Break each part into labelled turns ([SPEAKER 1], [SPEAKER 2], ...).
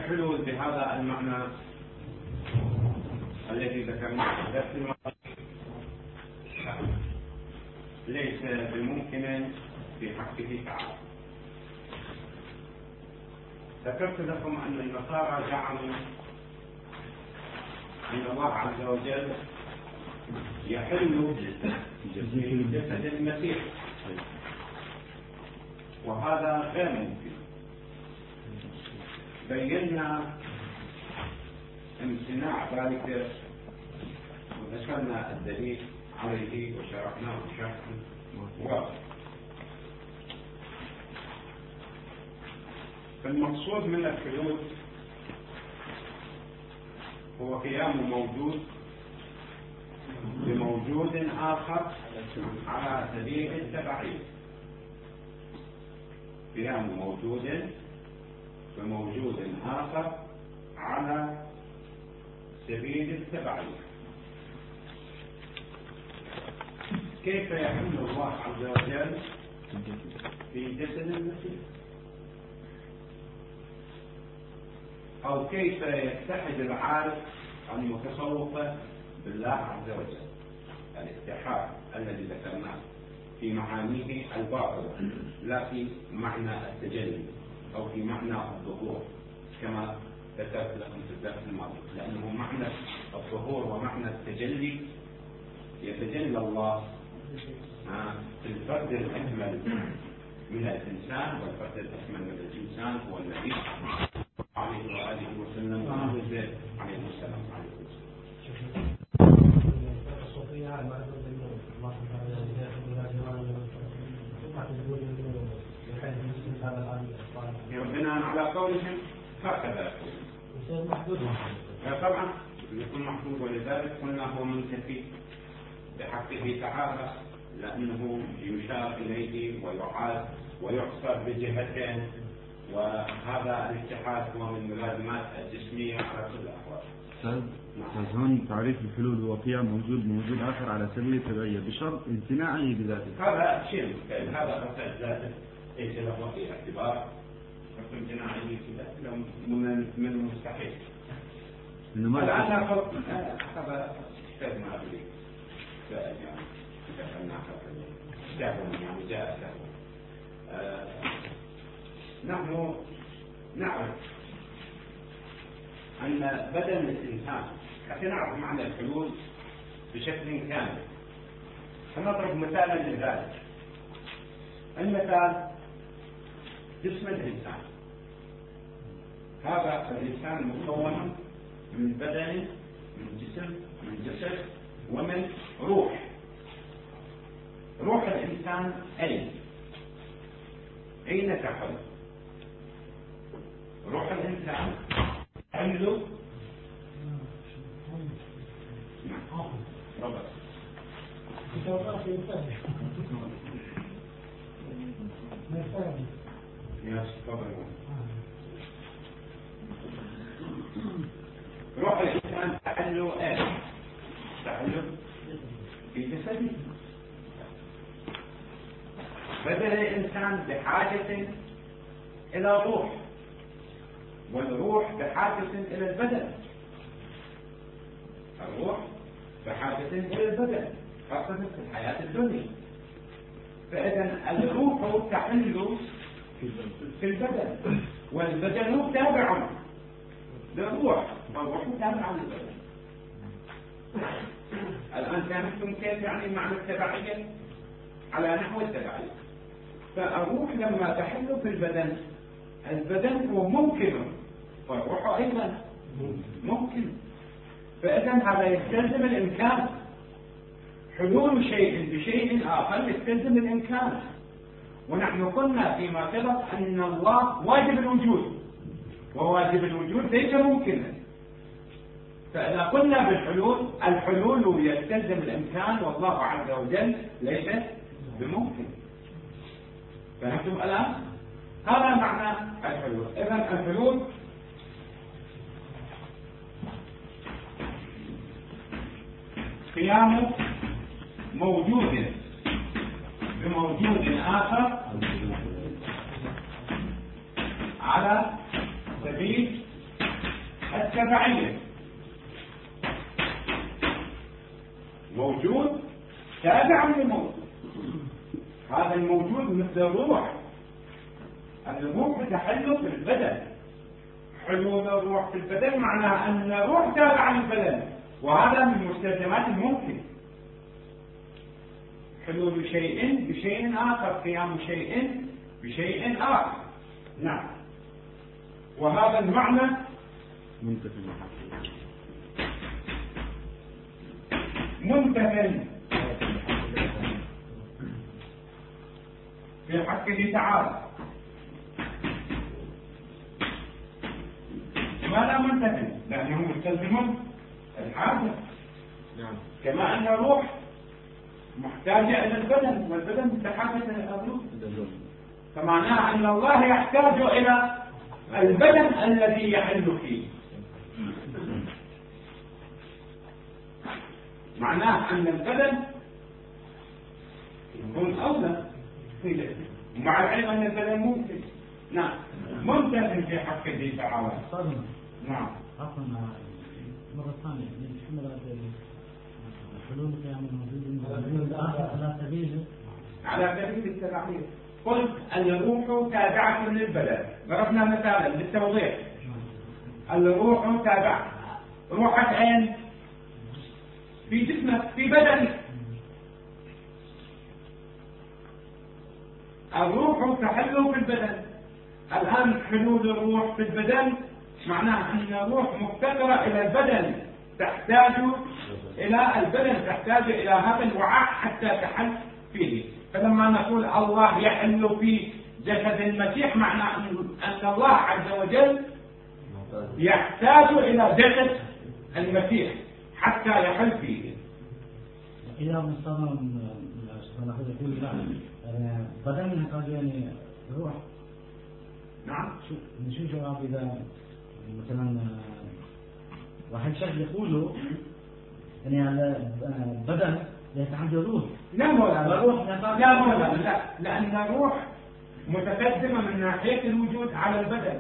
[SPEAKER 1] الحلول بهذا المعنى الذي ذكرناه في الدرس الماضي ليس بممكن في حقه تعالى. ذكرت لكم أن النصارى زعموا أن الله عز وجل يحل في جسد المسيح، وهذا غير ممكن. بينا امتناع ذلك وذكرنا الدليل عليه وشرحناه شرحا واضحا. فالمقصود من الحلول هو قيام موجود بموجود آخر على سبيل التبعية. قيام موجود بموجود آخر على سبيل التبعية. كيف يحل الله عز وجل في جسد المسيح؟ أو كيف يتحد العارف المتصوف بالله عز وجل؟ الاتحاد الذي ذكرناه في معانيه الباطنة، لا في معنى التجلي أو في معنى الظهور كما ذكرت لكم في الدرس الماضي، لأنه معنى الظهور ومعنى التجلي يتجلى الله في الفرد الأكمل من الإنسان، والفرد الأكمل من الإنسان هو النبي عليه وآله وسلم وعليه عليه السلام. بناء على قولهم هكذا يكون. طبعا يكون محدود، ولذلك قلنا هو منتفي بحقه تعالى، لأنه يشار إليه ويعاد ويحصر بجهتين، وهذا الاتحاد هو من ملازمات الجسمية على كل الأحوال.
[SPEAKER 2] هون تعريف الحلول هو قيام موجود آخر على سبيل التبعية بشرط امتناعه بذاته.
[SPEAKER 1] هذا شيء مختلف، هذا أساس ذاته ليس له في اعتبار، امتناعه بذاته من المستحيل. الآن هذا كتاب ما أدري يعني ذكرنا كتاب يعني جاء له. نحن نعرف أن بدن الإنسان، حتى نعرف معنى الحلول بشكل كامل، سنضرب مثالا لذلك. المثال جسم الإنسان، هذا الإنسان مكون من بدن، من جسم، من جسد، ومن روح. روح الإنسان أين تحل؟ روح الإنسان تحل روح الإنسان تحل في جسده. بدن الإنسان بحاجة إلى روح، والروح بحاجة إلى البدن. الروح بحاجة إلى البدن خاصة في الحياة الدنيا. فإذا الروح تحل في البدن، والبدن تابع للروح، والروح تابع للبدن. الآن فهمتم كيف يعني معنى التبعية على نحو التبعية؟ فالروح لما تحل في البدن، البدن هو ممكن، والروح أيضا ممكن. فإذا هذا يستلزم الإمكان. حلول شيء بشيء آخر يستلزم الإمكان. ونحن قلنا فيما سبق أن الله واجب الوجود، وواجب الوجود ليس ممكنا. فإذا قلنا بالحلول، الحلول يستلزم الإمكان، والله عز وجل ليس بممكن. فهمتم الآن؟ هذا معنى الحلول. إذن الحلول قيام موجود بموجود آخر على سبيل التبعية موجود تابع لموجود. هذا الموجود مثل الروح. الروح تحل في البدن. حلول الروح في البدن معناه أن الروح تابع للبدن، وهذا من مستلزمات الممكن. حلول شيء بشيء آخر، قيام شيء بشيء آخر. نعم. وهذا المعنى منتفل في حقه تعالى. ماذا منتفل؟ لأنه مستلزم الحاجة. كما أن الروح محتاجة إلى البدن، والبدن بحاجة إلى الروح، فمعناه أن الله يحتاج إلى البدن الذي يحل فيه. معناه أن البدن يكون أولى مع العلم أن البدن ممكن. نعم، ممتاز في حق الدين تعالى. نعم.
[SPEAKER 3] عفوا مرة ثانية نحمل حلول قيام الموجود
[SPEAKER 1] على سبيل التبعية. قلت أن الروح تابعة للبدن. ضربنا مثالا للتوضيح. الروح تابعة. روحك أين؟ في جسمك، في بدنك. الروح تحل في البدن. الآن حلول الروح في البدن معناه أن الروح مفتقرة إلى البدن، تحتاج إلى البدن، تحتاج إلى هذا الوعاء حتى تحل فيه. فلما نقول الله يحل في جسد المسيح معناه أن الله عز وجل يحتاج إلى جسد المسيح حتى يحل فيه.
[SPEAKER 3] إذا مصطلح يقول لا بدن يحتاج يعني روح.
[SPEAKER 1] نعم.
[SPEAKER 3] شو جواب إذا مثلا واحد شخص يقولوا يعني البدن عنده روح؟
[SPEAKER 1] لا مولانا، لا مولانا، لا، لأن الروح متقدمة من ناحية الوجود على البدن.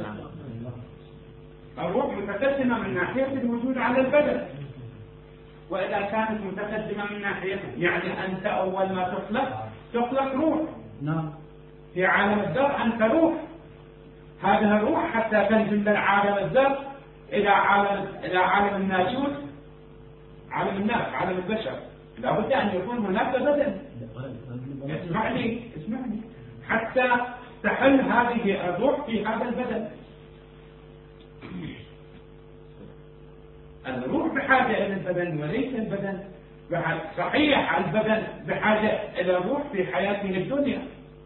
[SPEAKER 1] الروح متقدمة من ناحية الوجود على البدن. وإذا كانت متقدمة من ناحية، يعني أنت أول ما تخلق روح.
[SPEAKER 3] نعم.
[SPEAKER 1] في عالم الذر أنت روح. هذه الروح حتى تنزل من عالم الذر إلى عالم الناسوت، عالم الناس، عالم البشر، لابد أن يكون هناك بدن. اسمعني حتى تحل هذه الروح في هذا البدن. الروح بحاجة إلى البدن وليس البدن بحاجة. صحيح البدن بحاجة إلى الروح في حياته الدنيا،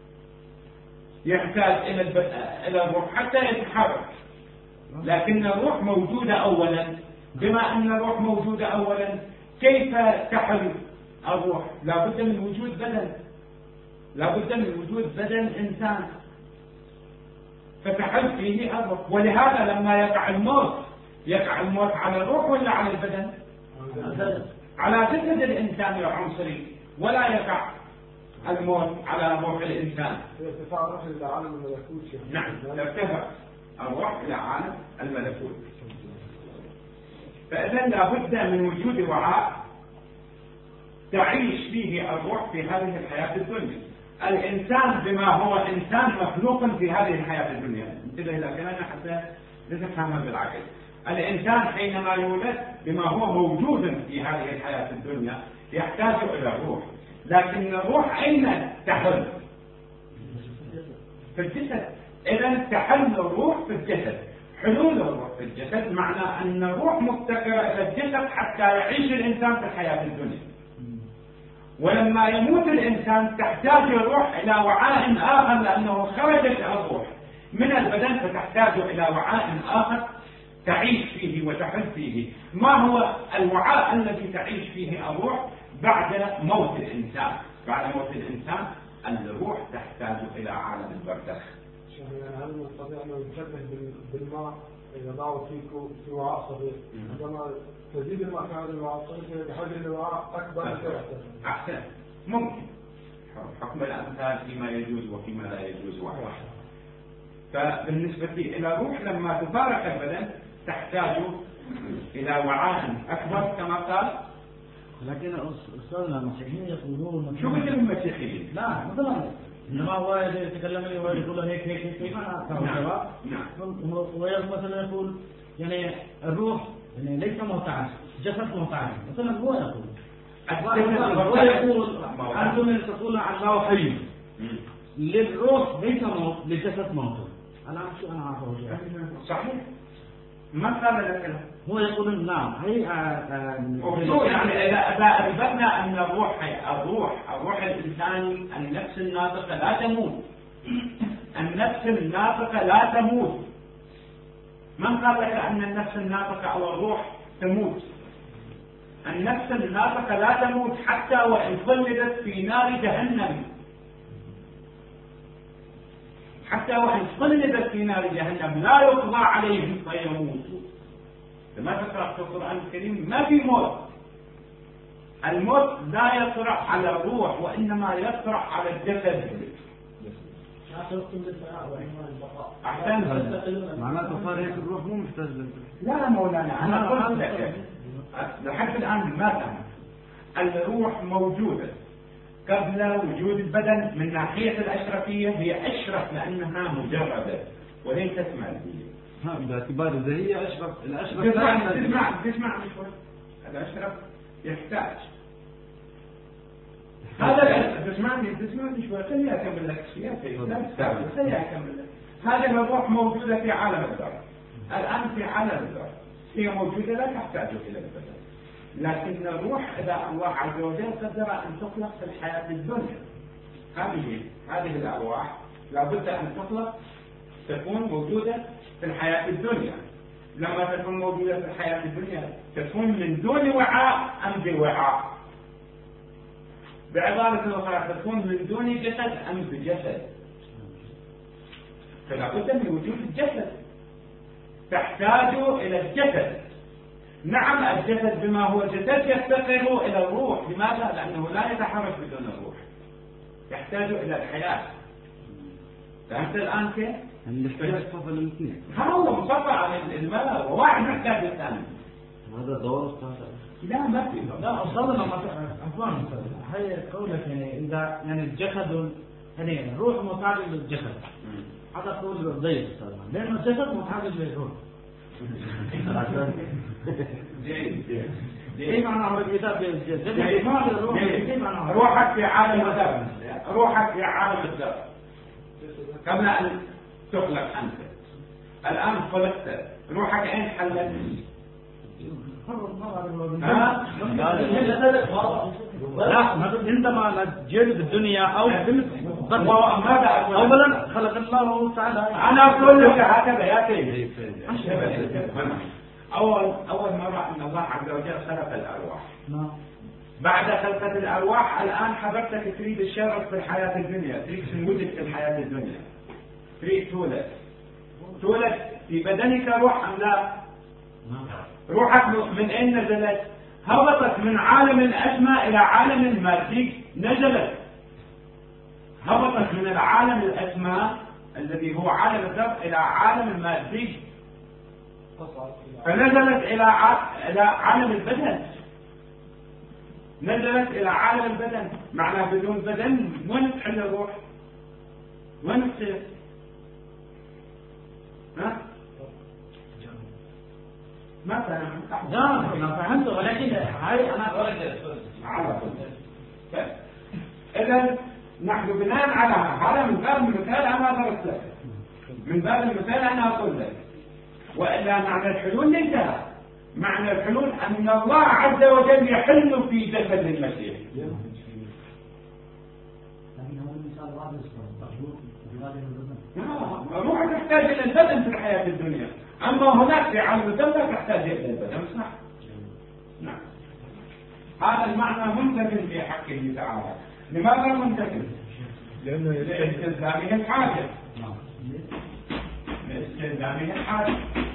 [SPEAKER 1] يحتاج إلى الروح حتى يتحرك، لكن الروح موجودة أولا. بما أن الروح موجودة أولا كيف تحل الروح؟ لابد من وجود بدن، لابد من وجود بدن إنسان فتحل فيه الروح. ولهذا لما يقع الموت على الروح ولا على البدن؟ على جسد الإنسان العنصري، ولا يقع الموت على روح الإنسان.
[SPEAKER 4] ارتفاع الروح إلى عالم الملكوت.
[SPEAKER 1] نعم، ترتفع الروح إلى عالم الملكوت. فإذا لابد من وجود وعاء تعيش فيه الروح في هذه الحياة الدنيا. الإنسان بما هو إنسان مخلوق في هذه الحياة الدنيا. انتبه إلى كلامنا حتى نفهمها بالعقل. الإنسان حينما يولد بما هو موجود في هذه الحياة الدنيا يحتاج إلى الروح، لكن الروح أين تحل؟ في الجسد. إذا تحل الروح في الجسد. حلول الروح في الجسد معنى أن الروح مفتقرة إلى الجسد حتى يعيش الإنسان في الحياة الدنيا. ولما يموت الإنسان تحتاج الروح إلى وعاء آخر، لأنه خرجت الروح من البدن فتحتاج إلى وعاء آخر تعيش فيه وتحل فيه. ما هو الوعاء الذي تعيش فيه الروح بعد موت الإنسان؟ بعد موت الإنسان الروح تحتاج إلى عالم البرزخ.
[SPEAKER 4] يعني هل نستطيع أن نشبه بالماء إذا ضعوا في وعاء صغير، عندما تزيد الماء في هذا الوعاء الصغير بحاجة إلى وعاء أكبر؟
[SPEAKER 1] أحسن، ممكن حكم الأمثال فيما يجوز وفيما لا يجوز واحد. فبالنسبة إلى الروح لما تفارق البدن تحتاج إلى وعاء أكبر كما قال.
[SPEAKER 3] لكن أستاذنا المسيحيين يقولون
[SPEAKER 1] شو مثل المسيحيين؟
[SPEAKER 3] لا مثلا إنما هو يتكلم لي ويقول هيك هيك هيك ما نعم. ومثلا يقول يعني الروح يعني ليس موتعا، جسد موتعا، مثلا هو يقول أنتم تقولون عن الله حي، للروح ليس موت، للجسد موت. أنا شو أنا أعرفه
[SPEAKER 1] صحيح. ما قال لك
[SPEAKER 3] هو يقول نعم هي
[SPEAKER 1] يعني إذا أثبتنا أن الروح الإنساني النفس الناطقة لا تموت، النفس الناطقة لا تموت. من قال لك أن النفس الناطقة أو الروح تموت؟ النفس الناطقة لا تموت حتى وإن خلدت في نار جهنم، حتى وإن خلدت في نار جهنم لا يقضى عليهم فيموتوا. لما تقرأ في القرآن الكريم ما في موت. الموت لا يطرح على الروح وإنما يطرح على الجسد.
[SPEAKER 2] أحسن. معناته صار هيك الروح مو محتاج.
[SPEAKER 1] لا مولانا أنا قلت لك لحد الآن ما فهمت. الروح موجودة قبل وجود البدن. من ناحية الأشرفية هي أشرف لأنها مجردة وليست مادية.
[SPEAKER 2] باعتبار إذا هي أشرف الأشرف.
[SPEAKER 1] تسمع شوي. الأشرف يحتاج هذا. تسمعني شوي. خليني أكمل لك شيء. لا تستعجل. خليني أكمل لك. هذه الروح موجودة في عالم الذر. الآن في عالم الذر هي موجودة لا تحتاج إلى البدن. لكن الروح إذا الله عز وجل قدر أن تخلق في الحياة الدنيا، هذه الأرواح لابد أن تخلق تكون موجودة في الحياة الدنيا. لما تكون موجودة في الحياة الدنيا تكون من دون وعاء أم بوعاء. بعبارة أخرى تكون من دون جسد أم بجسد. فلا بد من وجود الجسد. تحتاج إلى الجسد. نعم الجسد بما هو جسد يفتقر إلى الروح. لماذا؟ لأنه لا يتحرك بدون الروح. يحتاج إلى الحياة. فهمت الآن كيف؟
[SPEAKER 2] الاحتياج صفة للاثنين.
[SPEAKER 1] هو مصفى عن الملا وواحد محتاج الثاني.
[SPEAKER 2] هذا دور.
[SPEAKER 1] لا ما في.
[SPEAKER 3] لا أصلا لما أفهم هي قولك يعني إذا يعني الجسد يعني الروح محتاج للجسد. هذا قول ضيق صراحة لأن الجسد محتاج للروح.
[SPEAKER 1] ايه
[SPEAKER 3] معنى الكتاب
[SPEAKER 1] روحك في عالم الذر. روحك في عالم الذر قبل ان تخلق انت. الان خلقت روحك اين حلت؟
[SPEAKER 3] لا عندما نجد الدنيا او اولا خلق الله تعالى.
[SPEAKER 1] انا اقول لك هكذا يا سيدي. اول مره ان الله عز وجل خلق الارواح. بعد خلقة الارواح الان حضرتك تريد الشرف في الحياه الدنيا، تريد تنوجد في الحياه الدنيا، تريد تولد في بدنك روح ام لا؟ روحك من اين نزلت؟ هبطت من عالم الاسماء الى عالم المادي. نزلت هبطت من العالم الاسماء الذي هو عالم الذر الى عالم المادي، فنزلت الى عالم البدن. نزلت الى عالم البدن. معناه بدون بدن وين تحل الروح؟ وين تصير؟ ها؟ ما فهمت.
[SPEAKER 3] ما فهمت ولكن هاي أنا
[SPEAKER 1] على طول. إذا نحن بناء على هذا من باب المثال أنا ضربت لك. من باب المثال أنا أقول لك. وإلا معنى الحلول ليس. معنى الحلول أن الله عز وجل يحل في جسد المسيح. الروح تحتاج إلى البدن في الحياة الدنيا. أما هناك في عالم الذر تحتاج إلى البدن. صح؟ نعم. هذا المعنى منتفل في حقه تعالى. لماذا منتفل؟
[SPEAKER 4] لأنه
[SPEAKER 1] لاستلزامه الحاجة. لاستلزامه الحاجة.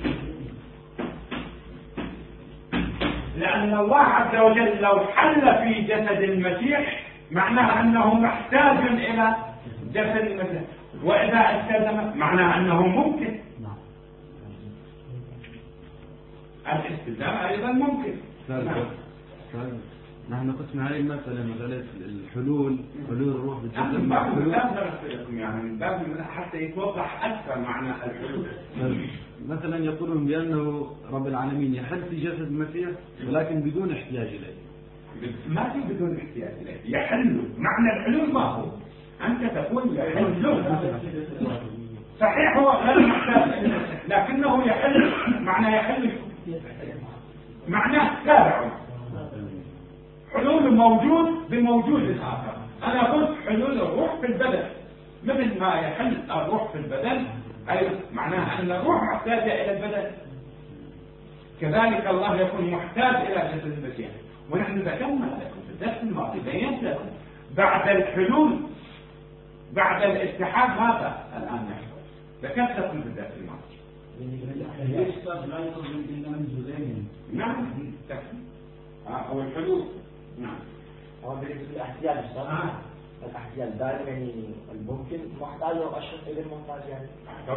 [SPEAKER 1] لأن الله عز وجل لو حل في جسد المسيح معناه أنه محتاج إلى جسد المسيح، وإذا استلزم معناه أنه ممكن. الاستلزام أيضا ممكن.
[SPEAKER 2] نحن قسنا هاي المسألة مسألة الحلول، حلول الروح بالجسد
[SPEAKER 1] من
[SPEAKER 2] مع
[SPEAKER 1] باب
[SPEAKER 2] حلول
[SPEAKER 1] يعني من باب حتى يتوضح أكثر معنى الحلول.
[SPEAKER 2] مثلا يقولون بأنه رب العالمين يحل في جسد المسيح ولكن بدون احتياج إليه.
[SPEAKER 1] ما في بدون احتياج إليه، يحل. معنى الحلول ما هو؟ أنت تقول يحل، صحيح هو غير محتاج لكنه يحل. معنى يحل معناه تابع، حلول موجود بموجود آخر. أنا قلت حلول الروح في البدن، مثل ما يحل الروح في البدن أي معناها أن الروح محتاجة إلى البدن، كذلك الله يكون محتاج إلى جسد المسيح. ونحن ذكرنا لكم في الدرس الماضي بينت لكم بعد الحلول بعد الاتحاد ماذا الآن يحصل؟ ذكرت لكم في الدرس الماضي.
[SPEAKER 3] لا يخرج إلا من جزئين.
[SPEAKER 1] نعم أو الحلول. نعم.
[SPEAKER 5] بالنسبة للاحتياج الاحتياج دائما يعني الممكن محتاج أو أشخص غير محتاج يعني.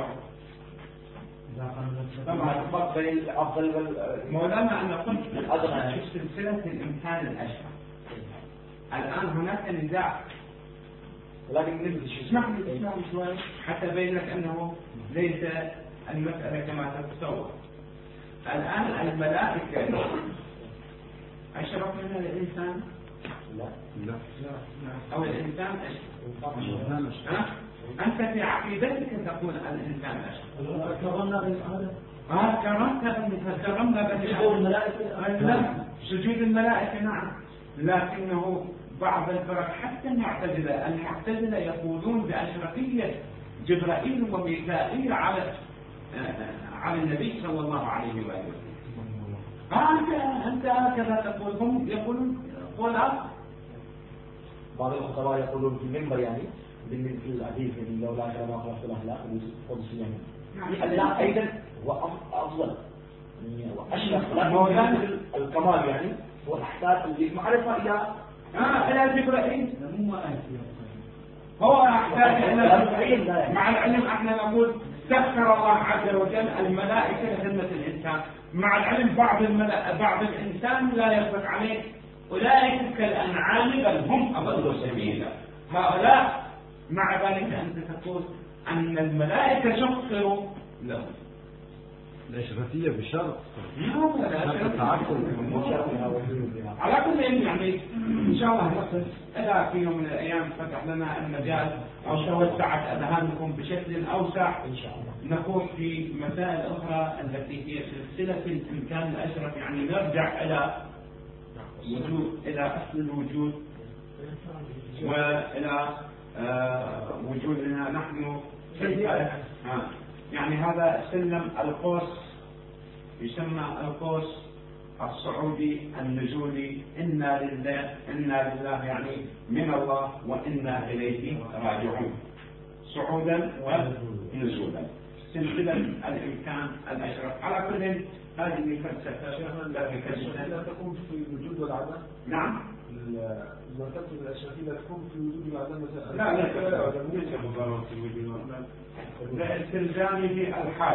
[SPEAKER 1] طبعا
[SPEAKER 5] بين الأفضل
[SPEAKER 1] مولانا أنا قلت في سلسلة الإمكان الأشهر. الآن هناك نزاع،
[SPEAKER 5] ولكن نبدأ
[SPEAKER 1] اسمعني شوي حتى بين لك أنه ليس المسألة كما تتصور. الآن الملائكة أشرف من الإنسان؟
[SPEAKER 5] لا
[SPEAKER 1] أو الإنسان أشرف؟ أنت في عقيدتك تقول الإنسان أشرف. كرمنا بني سجود الملائكة نعم، لكنه بعض الفرق حتى المعتزلة يقولون بأشرفية جبرائيل وميكائيل على النبي صلى الله عليه وآله وسلم. أنت هكذا تقول، هم يقولون قول آخر.
[SPEAKER 5] بعض الخطباء يقولون في المنبر يعني في الحديث يعني لولا كلام خلق الأخلاق القدسية يعني الأخلاق أيضا هو أفضل يعني وأشرف، لكن الكمال يعني هو الإحساس المعرفة
[SPEAKER 1] إلى جبرائيل هو يحتاج إلى مع العلم احنا نقول سخر الله عز وجل الملائكة لخدمة الإنسان. مع العلم بعض الإنسان لا يطلق عليه أولئك كالأنعام بل هم أضل سبيلا. هؤلاء مع ذلك أنت تقول أن الملائكة سخروا لهم
[SPEAKER 2] الإشرافية بشرط
[SPEAKER 1] على كل يعني إن شاء الله نصل إذا في يوم من الأيام فتح لنا المجال أو توسعت أذهانكم بشكل أوسع إن شاء الله نقول في مسائل أخرى التي هي سلسلة الإمكان الأشرف، يعني نرجع إلى أصل الوجود وإلى وجودنا نحن يعني هذا سلم القوس يسمى القوس الصعودي النزولي. إنا لله يعني من الله وإنا إليه راجعون، صعودا ونزولا، سلسلة الإمكان الأشرف. على كل هذه فلسفة
[SPEAKER 4] لا تكون في الوجود والعدم.
[SPEAKER 1] نعم
[SPEAKER 4] المرتبة الأشرفية لا تكون في الوجود والعدم.
[SPEAKER 1] لا ليس مضاربة في الوجود والعدم، لاستلزامه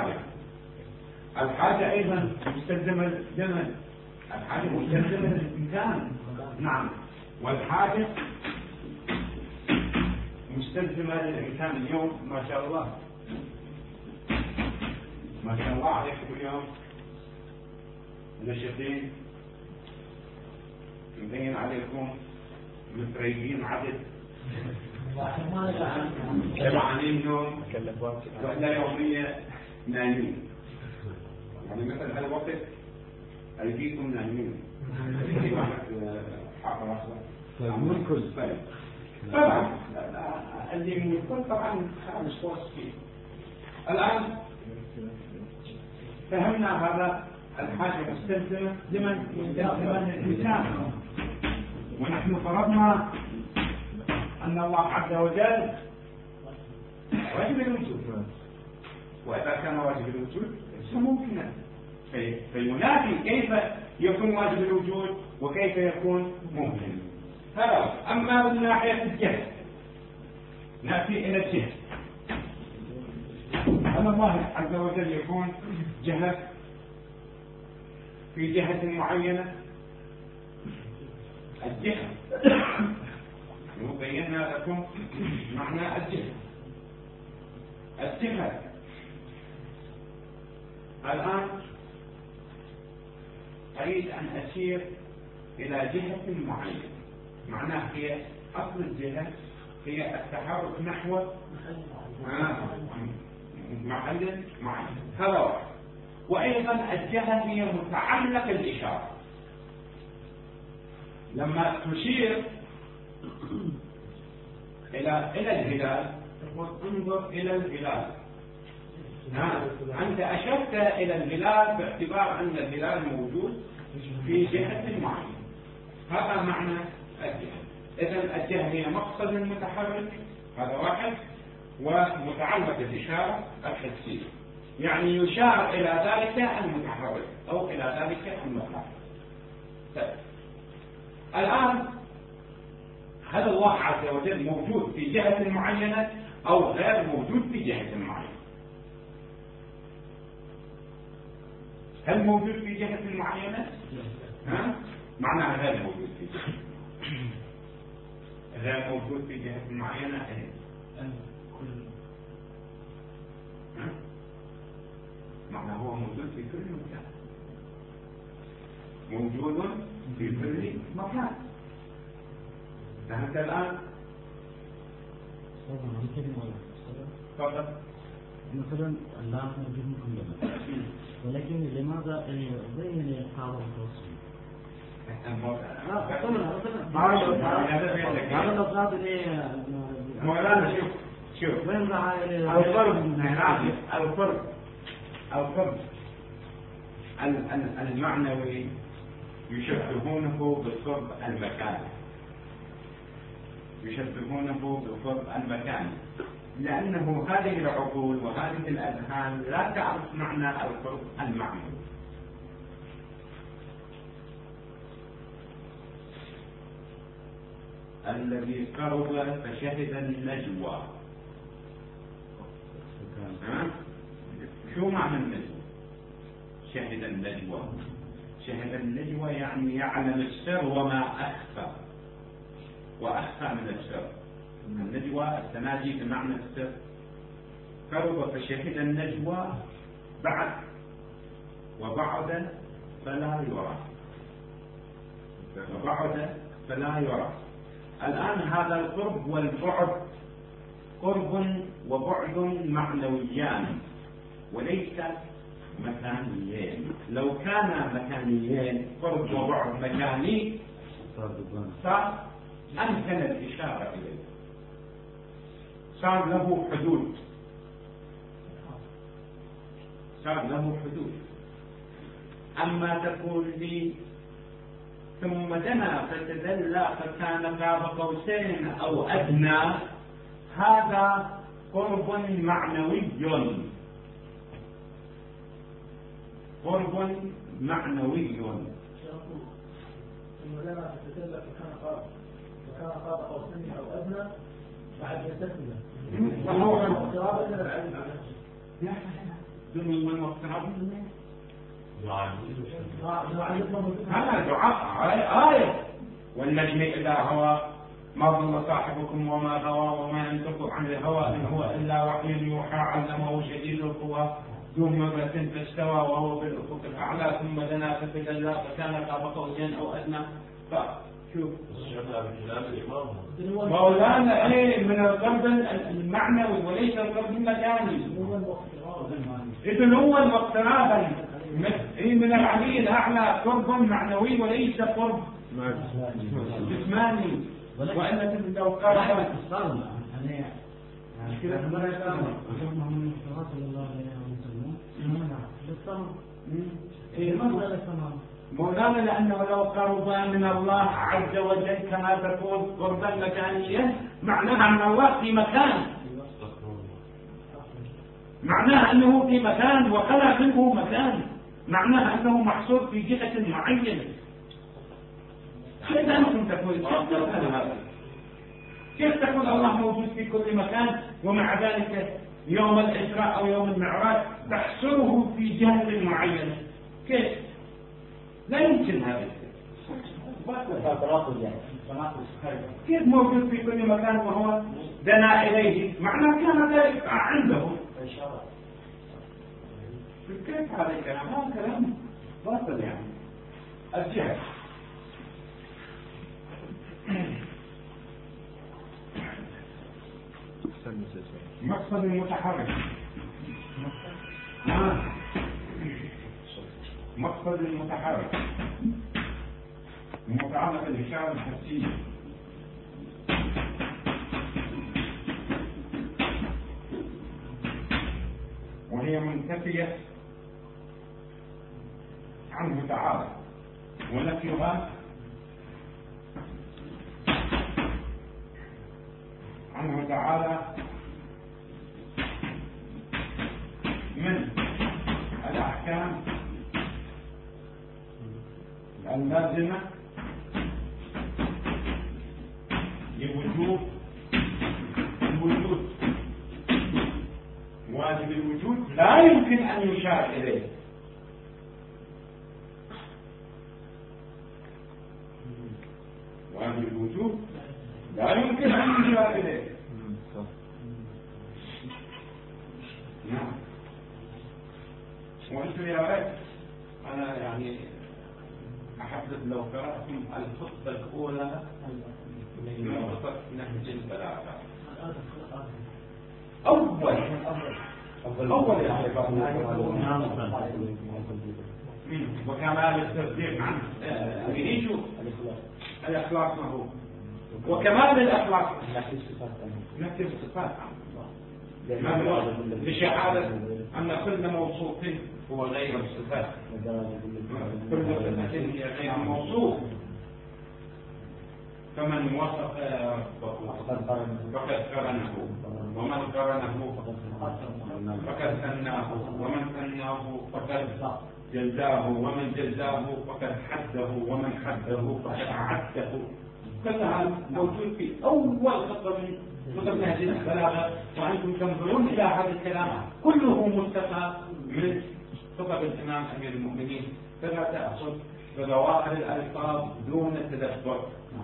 [SPEAKER 1] الحاجة أيضا مستلزمة الزمن، الحاجة مستلزمة الإمكان. نعم، والحاجة مستلزمة للإمكان. اليوم ما شاء الله عليكم اليوم نشطين، مبين عليكم متريبين عدد 70 يوم وإلا يومية نايمين، يعني مثل هالوقت ألقيكم نايمين حاضر أصلا
[SPEAKER 2] ملكل
[SPEAKER 1] طبعا اللي ملكل طبعا خارج فرص فيه. الآن فهمنا هذا الحاجة مستلزمة لمن الإنسان، ونحن فرضنا أن الله عز وجل واجب الوجود، وإذا كان واجب الوجود ليس ممكنا، فينافي كيف يكون واجب الوجود وكيف يكون ممكن. هذا. أما من ناحية الجهل نأتي إلى الجهل، أن الله عز وجل يكون جهل في جهة معينة؟ الجهة بينا لكم معنى الجهة. الجهة الآن أريد أن أسير إلى جهة معينة، معناه هي أصل الجهة هي التحرك نحو محل معين، هذا واحد. وأيضا الجهة هي متعلق الإشارة، لما تشير إلى الهلال تقول انظر إلى الهلال، أنت أشرت إلى الهلال باعتبار أن الهلال موجود في جهة معينة، هذا معنى الجهة. إذن الجهة هي مقصد المتحرك، هذا واحد، ومتعلق الإشارة الحسية، يعني يشار إلى ذلك المتحرك أو إلى ذلك المتحرك. طيب. الآن هل الله عز وجل موجود في جهة معينة أو غير موجود في جهة معينة؟ هل موجود في جهة معينة؟ معناها غير موجود في جهة معينة. غير موجود في جهة معينة معناه هو موجود في كل مكان، موجود في كل مكان. فهمت الآن؟ تفضل.
[SPEAKER 3] مثلا الله موجود كلنا، ولكن لماذا بين الحاضر والتوصيل؟
[SPEAKER 1] مولانا شوف الفرق المعنوي يشبهونه بالقرب المكاني، يشبهونه بالقرب المكاني، لأنه هذه العقول وهذه الأذهان لا تعرف معنى القرب المعنوي. الذي قرب فشهد النجوى. شو معنى النجوى؟ شهد النجوى. شهد النجوى يعني يعلم السر وما أخفى، وأخفى من السر. النجوى التناجي بمعنى السر. قرب فشهد النجوى بعد وبعد فلا يرى، وبعد فلا يرى. الآن هذا القرب والبعد قرب وبعد معنويان وليس مكانيين. لو كان مكانيين قرب وبعد مكاني صار أمكن الإشارة إليه، صار له حدود، صار له حدود. أما تقول لي ثم دنا فتدلى فكان قاب قوسين أو أدنى، هذا قرب معنوي، قرب معنوي.
[SPEAKER 4] ثم دنا فتدلى فكان قاب قوسين أو أدنى بعد يتسلى
[SPEAKER 1] دون واقتراب هذا دعاء آية والنجم إذا هوى ما ضل صاحبكم وما غوى وما ينطق عن الهوى إن هو إلا وحي يوحى علمه شديد القوى ذو مرة فاستوى وهو بالأفق الأعلى ثم دنا فتدلى فكان قاب قوسين أو أدنى. فشوف مولانا من القرب المعنوي وليس القرب المكاني. إذن هو الاقتراب من العلي الأعلى قرب معنوي وليس قرب جسماني. وأن لو قرب مولانا لأنه لو قرب من الله عز وجل كما تقول قربا مكانيا معناها أن الله في مكان، معناها أنه في مكان وخلق منه مكان، معناها أنه محصور في جهة معينة. كيف أنتم تقول كيف تقول الله موجود في كل مكان ومع ذلك يوم الإسراء أو يوم المعراج تحصره في جهة معينة؟ كيف؟ لا يمكن هذا
[SPEAKER 5] تناقض يعني
[SPEAKER 1] كيف موجود في كل مكان وهو دنا إليه معناه كان ذلك عنده
[SPEAKER 5] إشارة.
[SPEAKER 1] كيف هذا الكلام؟ هذا كلام باطل يعني. الجهل مقصد المتحرك مقصد المتحرك متعلق بالإشارة الحسية وهي منتفية عنه تعالى ونفيها عنه تعالى من الأحكام اللازمة لوجود الوجود. واجب الوجود لا يمكن أن يشار إليه. واجب الوجود لا يمكن أن يشار إليه. نعم. وأنتم يا ريت أنا يعني أحدث لو قرأتم الخطبة الأولى من خطبة نهج البلاغة أول وكمال التصديق عن بنيشو الأخلاق ما هو وكمال الأخلاق نفس الصفات لشهادة أن كل موصوف هو غير الصفات كل صفة هي غير موصوف. فمن وصف ربه فقد قرنه ومن قرنه فقد ثناه ومن ثناه فقد جلداه ومن جلداه فقد حده ومن حده فقد عده. كل هذا موجود في أول خطبة من خطب نهج البلاغة وأنتم تنظرون إلى هذا الكلام كله مستفى من خطب الإمام أمير المؤمنين. فلا تأخذ بظواهر الألفاظ دون تدبر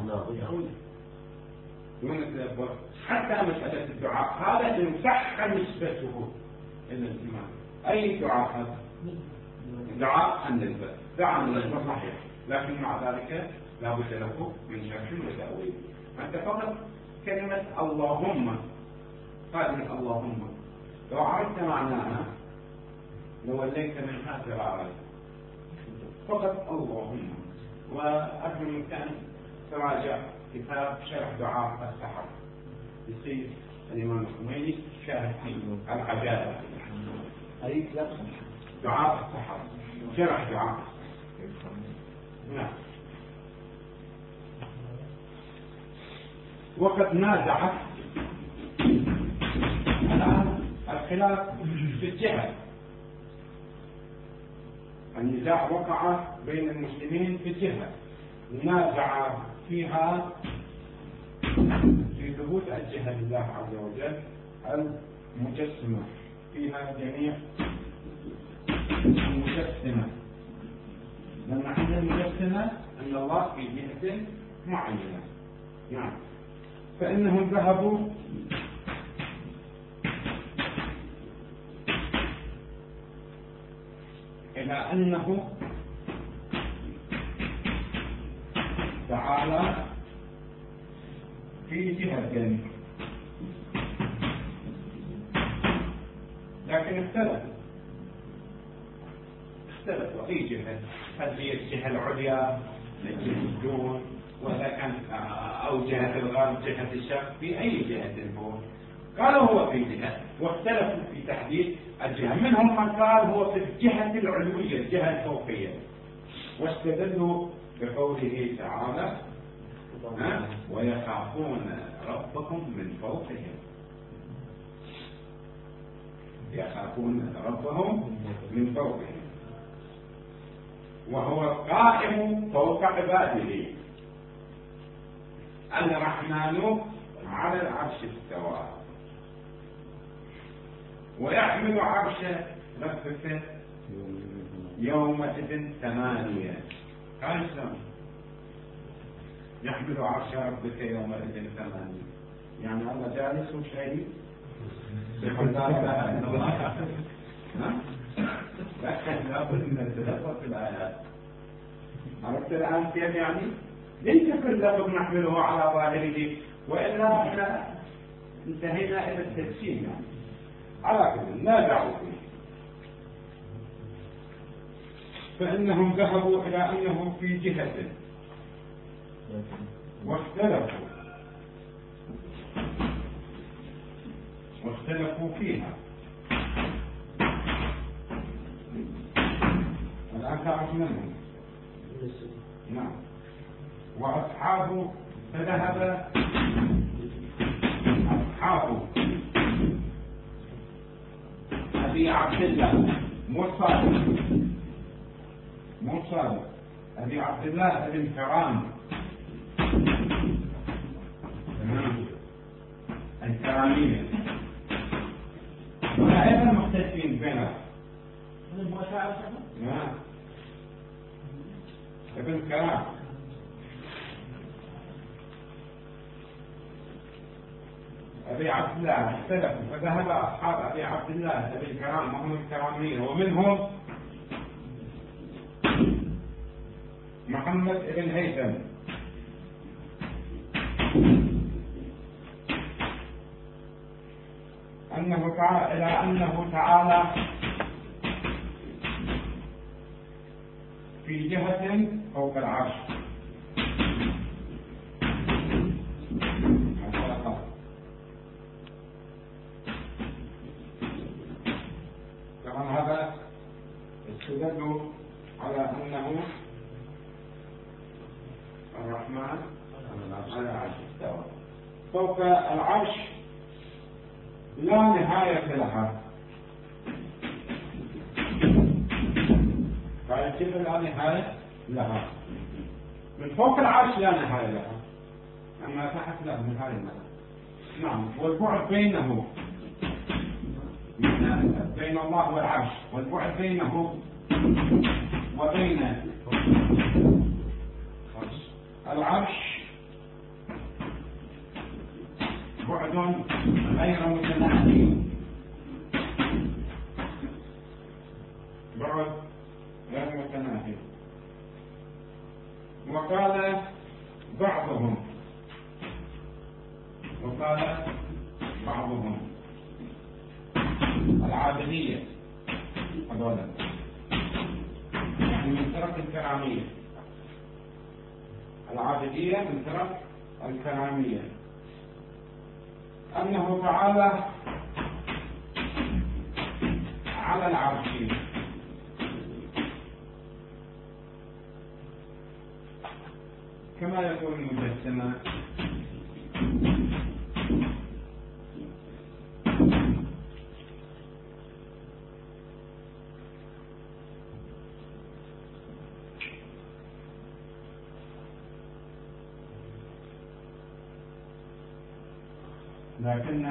[SPEAKER 1] حتى مسألة الدعاء هذا إن صح نسبته إلى الإمام أي دعاء دعاء النسبة دعاء النسبة صحيح لكن مع ذلك لا بد له من شرح وتأويل. أنت فقط كلمة اللهم هذه اللهم لو عرفت معناها لوليت منها فرارا فقط اللهم. وأهل المكان تراجع كتاب شرح دعاء السحر يصير الإمام الخميني شاهد فيه العجائب
[SPEAKER 5] أي
[SPEAKER 1] دعاء السحر شرح دعاء. نعم. وقد نازعت الآن الخلاف في الجهة. النزاع وقع بين المسلمين في الجهة نازع فيها في ثبوت الجهة لله عز وجل المجسمة فيها جميع المجسمة لأن عند المجسمة أن الله في جهة معينة. نعم. فإنهم ذهبوا إلى أنه تعالى في جهة لكن اختلفوا أي جهة. هل هي الجهة العليا الجهة الدون وإذا كان أو جهة الغرب جهة الشرق في أي جهة هو. قالوا هو في جهة واختلفوا في تحديد الجهة. منهم من قال هو في الجهة العلوية الجهة الفوقية واستدلوا بقوله تعالى ويخافون ربكم من فوقهم. يخافون ربهم من فوقهم وهو قائم فوق عباده. الرحمن على العرش استوى ويحمل عرش ربك يومئذ 8 كان شلون يحمل عرش ربك يومئذ ثمانية، يعني الله جالس وشيء يقول لا اله الا الله. لكن لابد من التدبر في الايات. عرفت الان كيف؟ يعني ليس كل لفظ نحمله على ظاهره، والا احنا انتهينا الى التجسيم. يعني على كل لا دعوه فيه. فانهم ذهبوا الى انه في جهه واختلفوا فيها. الآن تعرف منهم. نعم. وأصحابه فذهب أصحابه أبي عبد الله مو صالح أبي عبد الله بن كرام الكرامية، وأيضا مختلفين بينهم. نعم. ابن كرام أبي عبد الله اختلفوا، فذهب أصحاب أبي عبد الله بن كرام وهم الكرامية، ومنهم محمد بن هيثم أنه تعالى في جهة فوق العرش. طبعا هذا استدلوا على أنه الرحمن على العرش استوى. فوق العرش لا نهاية لها، فالكلمة لا نهاية لها. من فوق العرش لا نهاية لها، أما تحت لا نهاية لها. نعم. والبعد بينه بين الله والعرش، والبعد بينه وبين العرش بعد غير متناهي، بعد غير متناهي. وقال بعضهم العابدية هذولا يعني من ترك الكرامية، العابدية من ترك الكرامية، أنه تعالى على العرش كما يقول المجسمة. لكن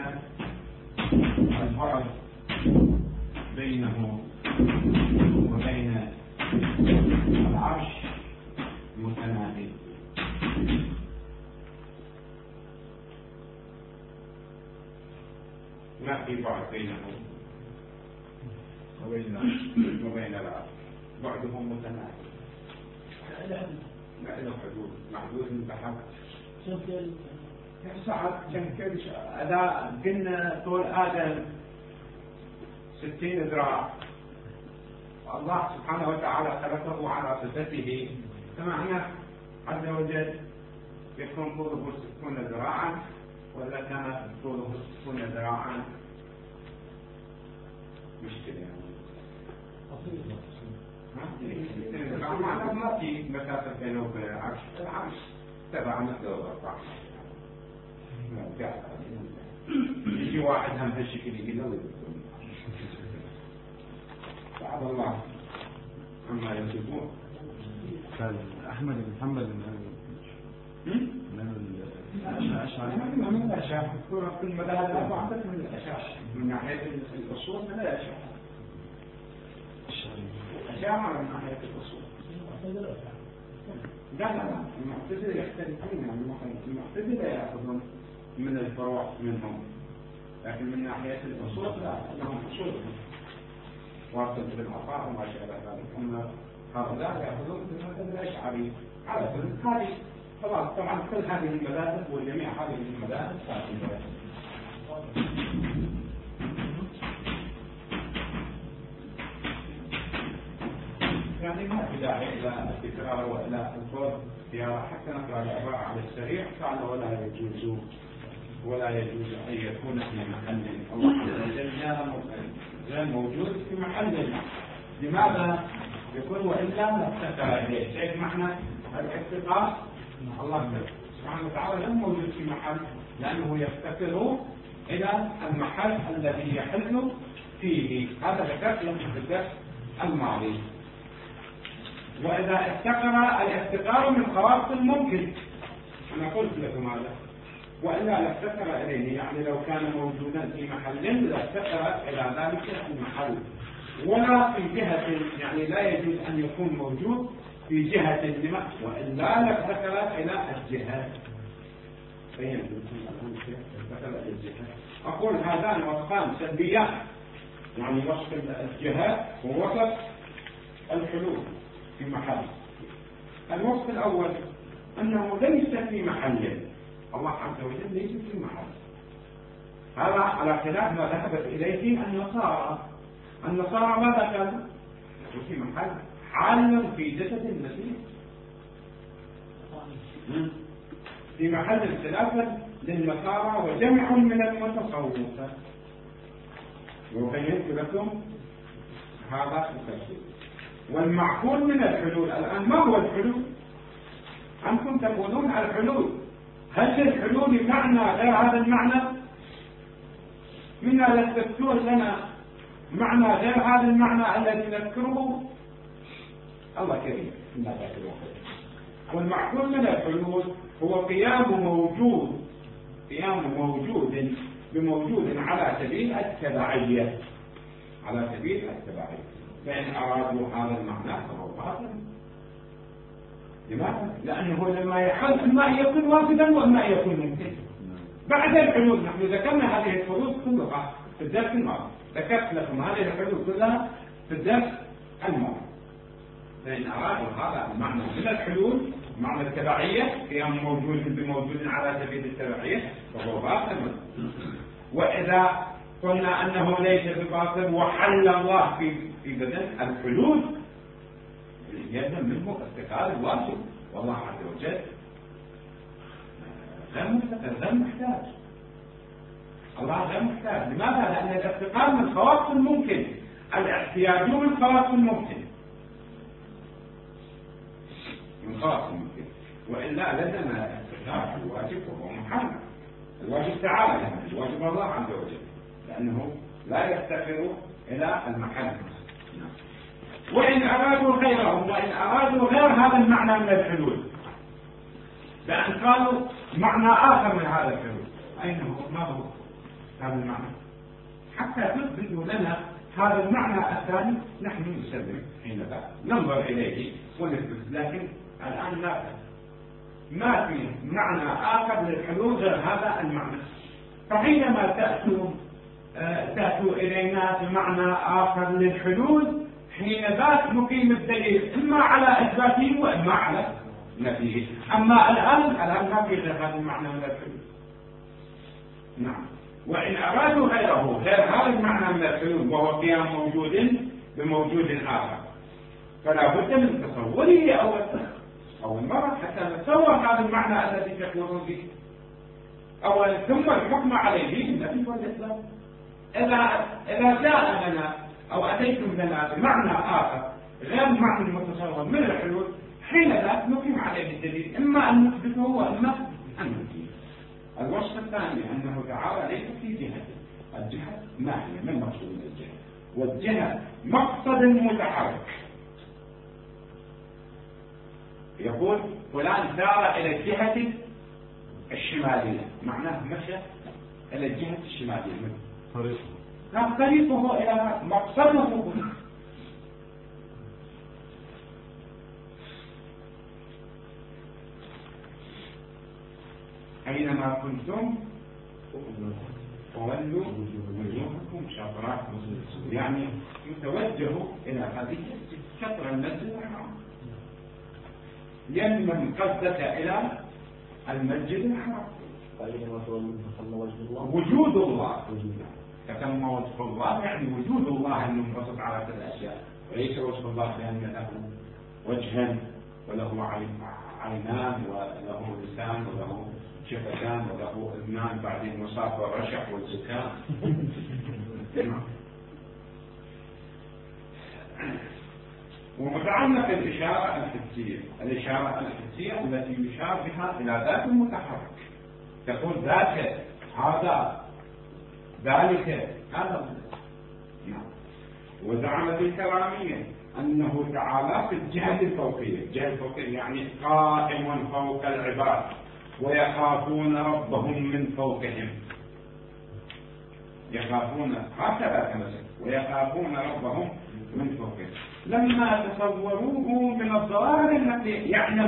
[SPEAKER 1] البعد بينه وبين العرش متناهي. ما في بعد بينه وبين العرش، بعدهم متناهي. لا له حدود، محدود بحق. صعد كم أداء قلنا طول آدم 60 ذراع، الله سبحانه وتعالى خلقه على صفته، فمعنى عز وجل يكون طوله 60 ذراعا، ولا كان طوله 60 ذراعا؟ مشكلة يعني. ما في مسافة بينه وبين العرش، العرش تبع مثله الأربعة. يجي واحد هم هالشكل يقول بعد الله عما يصفون.
[SPEAKER 2] كان أحمد بن حنبل
[SPEAKER 1] من الأشاعرة كل مذاهب الأربعة من الأشاعرة من ناحية الأصول، من الأشاعرة من ناحية الأصول. لا المعتزلة يختلفون، يعني المعتزلة يأخذون من الفروع منهم، لكن من ناحية الأصول لا، لهم أصولهم واصل بالعطاء وما شابه ذلك. أما هؤلاء يأخذون من المذهب الأشعري على كل هذه خلاص. طبعا كل هذه المذاهب وجميع هذه المذاهب فاسدة. يعني ما في داعي إلى التكرار وإلى الفرض حتى نقرأ العبارة على السريع. قال ولا يجوز أن يكون في محل الله عز وجل غير موجود في محل. لماذا؟ يقول وإلا لافتقر إليه. شايف معنى الافتقار؟ الله سبحانه وتعالى لم موجود في محل، لأنه يفتقر إلى المحل الذي يحل فيه. هذا ذكرت لكم في الدرس الماضي. وإذا افتقر الافتقار من خواص الممكن، أنا قلت لكم هذا. وإلا لافتقر إليه، يعني لو كان موجودا في محل لافتقر إلى ذلك المحل، ولا في جهة، يعني لا يجوز أن يكون موجود في جهة لما، وإلا لافتقر إلى الجهات. أقول هذان وصفان سلبيان، يعني وصف الجهات ووصف الحلول في محل. الوصف الأول أنه ليس في محل، الله عز وجل ليس في محل. هذا على خلاف ما ذهبت إليه النصارى. النصارى ماذا كانوا؟ في محل حال في جسد المسيح، في محل خلافا للنصارى وجمع من المتصوفة. وبينت لكم هذا التفسير. والمعقول من الحلول الآن ما هو الحلول؟ أنتم تقولون الحلول، هل الحلول معنى غير هذا المعنى؟ منا لا تذكر لنا معنى غير هذا المعنى الذي نذكره؟ الله كريم. والمعقول من الحلول هو قيام موجود بموجود على سبيل التبعية، فإن أرادوا هذا المعنى فهو باطل. لماذا؟ لأنه لما يحل إما يكون واجدا وإما يكون ممكن. بعد الحلول نحن ذكرنا هذه الحلول كلها في الدرس الماضي، ذكرت لكم هذه الحلول كلها في الدرس الماضي. فإن أرادوا هذا المعنى من الحلول، معنى التبعية، قيام موجود بموجود على سبيل التبعية، فهو باطل. وإذا قلنا أنه ليس بباطل وحل الله في بدن الحلول، يلزم منه اتخاذ الواجب، والله عز وجل غير محتاج. الله غير محتاج. لماذا؟ لأن الافتقار من خواص الممكن، الاحتياج من خواص الممكن، وإلا لزم الافتقار الواجب وهو محل. الواجب تعالى، يعني الواجب الله عز وجل، لأنه لا يفتقر إلى المحل. وإن أرادوا غير هذا المعنى من الحلول، لأن قالوا معنى آخر من هذا الحلول، أين هو؟ ما هو هذا المعنى؟ حتى تثبتوا لنا هذا المعنى الثاني نحن نسلم حينئذ ننظر إليه ونثبت. لكن الآن ما في معنى آخر للحلول غير هذا المعنى. فحينما تأتوا إلينا بمعنى آخر للحلول، حين ذاك نقيم الدليل إما على إثباته وإما على نفيه. أما الآن ما في غير هذا المعنى من الحلول. نعم. وإن أرادوا غير هذا المعنى من الحلول، وهو قيام موجود بموجود آخر، فلا بد من تصوره أول مرة حتى نتصور هذا المعنى الذي تقولون به أولا، ثم الحكم عليه بالنفي والإثبات. إذا جاء لنا أو أتيتم لنا بمعنى آخر غير المعنى المتصور من الحلول، حينئذ نقيم عليه الدليل، إما أن نثبته وإما أن ننفيه. الوصف الثاني أنه تعالى ليس في جهته. الجهة ما هي؟ من مقصود من الجهة؟ والجهة مقصد متحرك. يقول فلان سار إلى الجهة الشمالية، معناه مشى إلى الجهة الشمالية. طريقه إلى مقصده. أينما كنتم فولوا وجوهكم شطره، يعني يتوجهوا إلى هذه شطر المسجد الحرام، لأن من قصدك إلى المسجد الحرام وجود الله، تسمى وجه الله يعني وجود الله المنبسط على كل الأشياء، وليس وجه الله بأن له وجها وله عينان وله لسان وله شفتان وله اذنان بعدين مصاب والرشح والزكام. ومتعلق الإشارة الحسية، الإشارة الحسية التي يشار بها إلى ذات المتحرك، تقول ذاك هذا ذلك هذا. وزعمت الكرامية أنه تعالى في الجهة الفوقية، الجهة الفوقية يعني قائم فوق العباد ويخافون ربهم من فوقهم، يخافون هكذا كمثل ويخافون ربهم من فوقهم. لما تصوروه من الظواهر التي يعني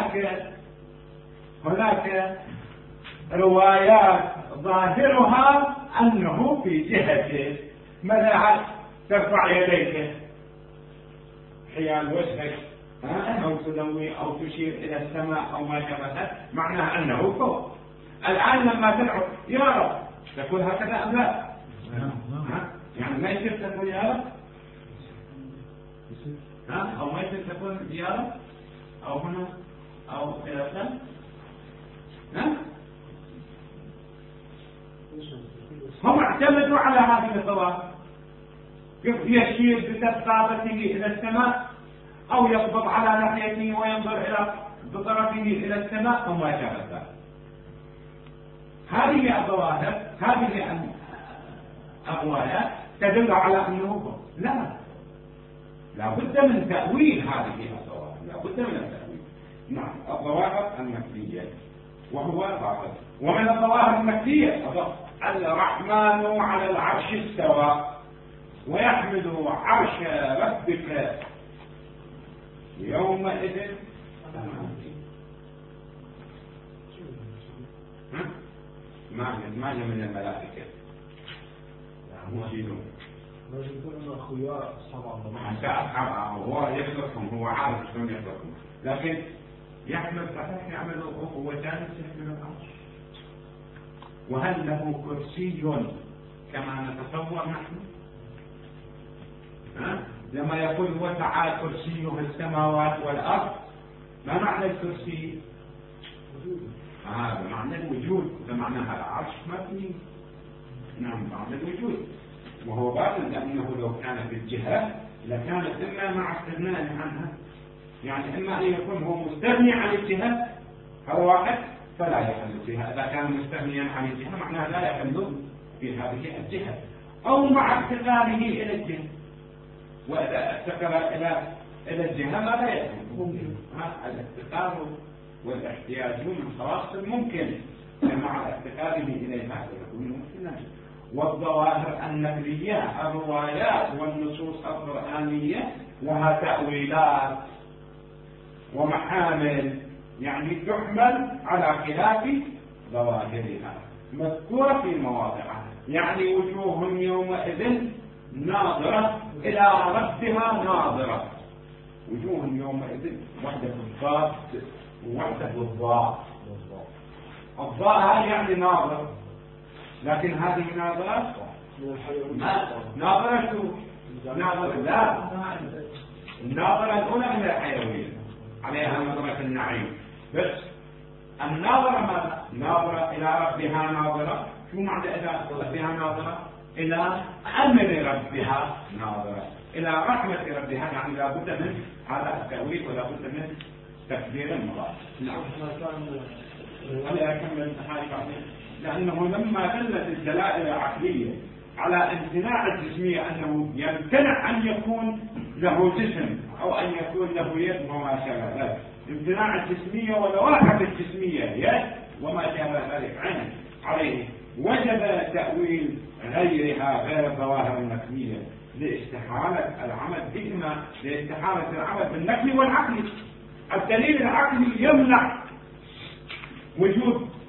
[SPEAKER 1] هناك روايات ظاهرها أنه في جهته، مثلا ترفع يديك حيال وجهك أو تلوي أو تشير إلى السماء أو ما شابه، معناه أنه فوق. الآن لما تدعو يا رب تقول هكذا أم لا؟ يعني ما يصير تقول يا رب أو ما يصير تقول يا رب أو هنا أو إلى السماء. هم اعتمدوا على هذه الظواهر، يشير بسبابته إلى السماء أو يقبض على لحيته وينظر بطرفه إلى السماء أو ما شابه ذلك. هذه الظواهر، هذه الروايات تدل على أنه لا بد من تأويل هذه الظواهر، لا بد من التأويل. نعم، الظواهر المكية وهو ظاهر. ومن الظواهر المكية الرحمن على العرش استوى ويحمل عرش ربك يومئذ ما من الملائكة يشيلون
[SPEAKER 4] أخويا
[SPEAKER 1] أصحاب هو يخلقهم، هو عارف شلون يخلقهم، لكن يحمل صحيح يعمل هو ثالث يحمل العرش. وهل له كرسي كما نتصور نحن؟ لما يقول وسع كرسيه السماوات والأرض، ما معنى الكرسي؟ هذا معنى الوجود، بمعنى العرش مبني. نعم، معنى الوجود، وهو باطل، لأنه لو كان في الجهة لكانت إما مع استغناء عنها، يعني إما أن يكون هو مستغني عن الجهة هذا واحد فلا يحل فيها، إذا كان مستغنيا عن الجهة معناه لا يحل في هذه الجهة، أو مع استغلاله إلى الجهة، وإذا افتقر إلى الجهة ماذا يحل؟ الافتقار والاحتياج من خواص ممكن مع افتقاره إليها يكون ممكنا. والظواهر النقلية الروايات والنصوص القرآنية لها تأويلات ومحامل، يعني تحمل على خلاف ظواهرها، مذكورة في مواضعها، يعني وجوه يومئذ ناظرة إلى ربها ناظرة. وجوه يومئذ وحدة الضاد ووحدة الضاء، الضاء يعني ناظر، لكن هذه ناظرة ناظرة ناظرة لا، الناظرة الأولى من الحيوية عليها نظرة النعيم، بس الناظرة ماذا؟ ناظرة إلى ربها ناظرة. شو معنى إلى ربها ناظرة؟ إلى أمر ربها ناظرة، إلى رحمة ربها، يعني لا بد من هذا التأويل ولا بد من تكبير المضاف. نعم، أنا أكمل التحالي بعدين. لأنه لما دلت الدلائل العقلية على امتناع الجسمية، أنه يمتنع أن يكون له جسم أو أن يكون له يد وما شابه ذلك، امتناع الجسمية ولواحق الجسمية يد وما شابه ذلك عين عليه، وجد تأويل غيرها غير الظواهر النقلية لاستحالة العمل بهما، لاستحالة العمل بالنقل والعقل. الدليل العقلي يمنع وجود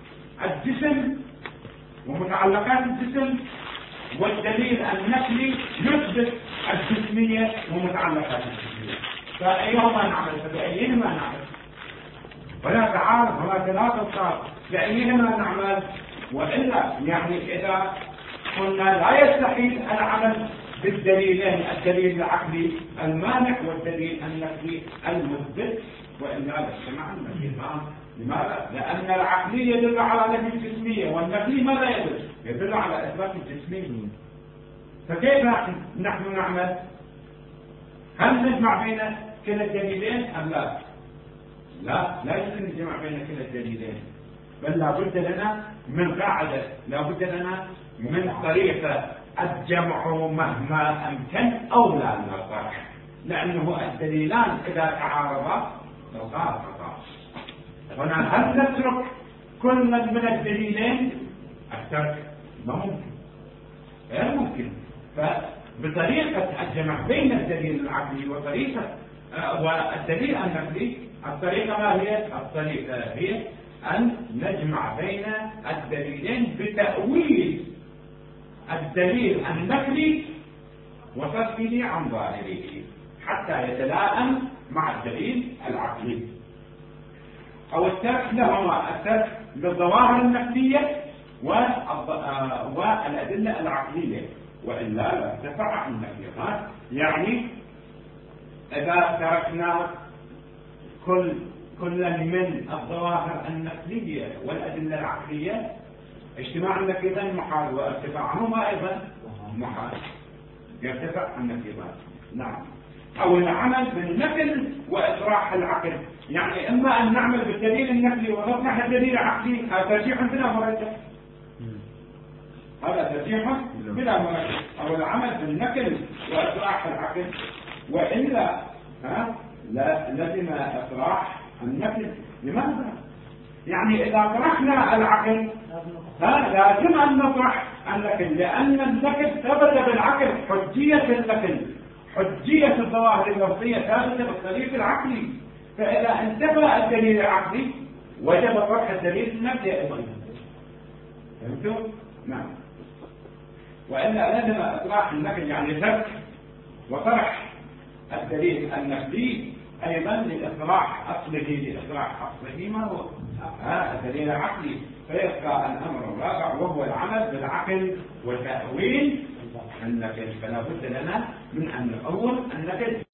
[SPEAKER 1] الجسم ومتعلقات الجسم، والدليل النقلي يثبت الجسمية ومتعلقات الجسمية. فأيهما نعمل؟ فبأيهما نعمل؟ ولا تعارض ولا تناقض صار، بأيهما نعمل؟ وإلا يعني إذا قلنا لا يستحيل العمل بالدليلين، الدليل العقلي المانع والدليل النقلي المثبت، وإلا لاجتمع النقيضان. لماذا؟ لأن العقلي يدل على نفي الجسمية، والنقلي ماذا يدل؟ يدل على إثبات الجسمية. فكيف نحن نعمل؟ هل نجمع بين كلا الدليلين أم لا؟ لا يمكن الجمع بين كلا الدليلين، بل لا بد لنا من قاعدة، لا بد لنا من طريقة الجمع مهما أمكن أولى من الطرح، لأنه الدليلان إذا تعارضا صار خطأ. هنا هل نترك كل من الدليلين؟ الترك ما ممكن، غير ممكن. فبطريقة الجمع بين الدليل العقلي وطريقة والدليل النقلي، الطريقة ما هي؟ الطريقة هي أن نجمع بين الدليلين بتأويل الدليل النقلي وصرفه عن ظاهره حتى يتلائم مع الدليل العقلي. أو الترك لهما، الترك بالظواهر النقلية والأدلة العقلية، وإلا لا ارتفع النقيضات. يعني إذا تركنا كل من الظواهر النقلية والأدلة العقلية، اجتماع النقيضين محال، وارتفاعهما أيضا محال، يرتفع النقيضان. نعم. أو العمل بالنقل وإطراح العقل، يعني إما أن نعمل بالدليل النقلي ونطرح الدليل العقلي، هذا ترجيح بلا مرجح، هذا ترجيح بلا مرجح. أو العمل بالنقل وإطراح العقل، وإلا لازم إطراح النقل. لماذا؟ يعني إذا طرحنا العقل لازم أن نطرح النقل، لأن النقل ثبت بالعقل، حجية النقل، حجية الظواهر اللفظية ثابتة بالطريق العقلي. فإذا انتفى الدليل العقلي وجب طرح الدليل النقلي أيضا. فهمتوا؟ نعم. وإلا لازم إطراح النقل، يعني ترك وطرح الدليل النقلي أيضا لإصلاح أصله، ما هو الدليل العقلي. فيبقى الأمر الرابع وهو العمل بالعقل وتأويل النقل. فلا بد لنا من أن نؤول النقل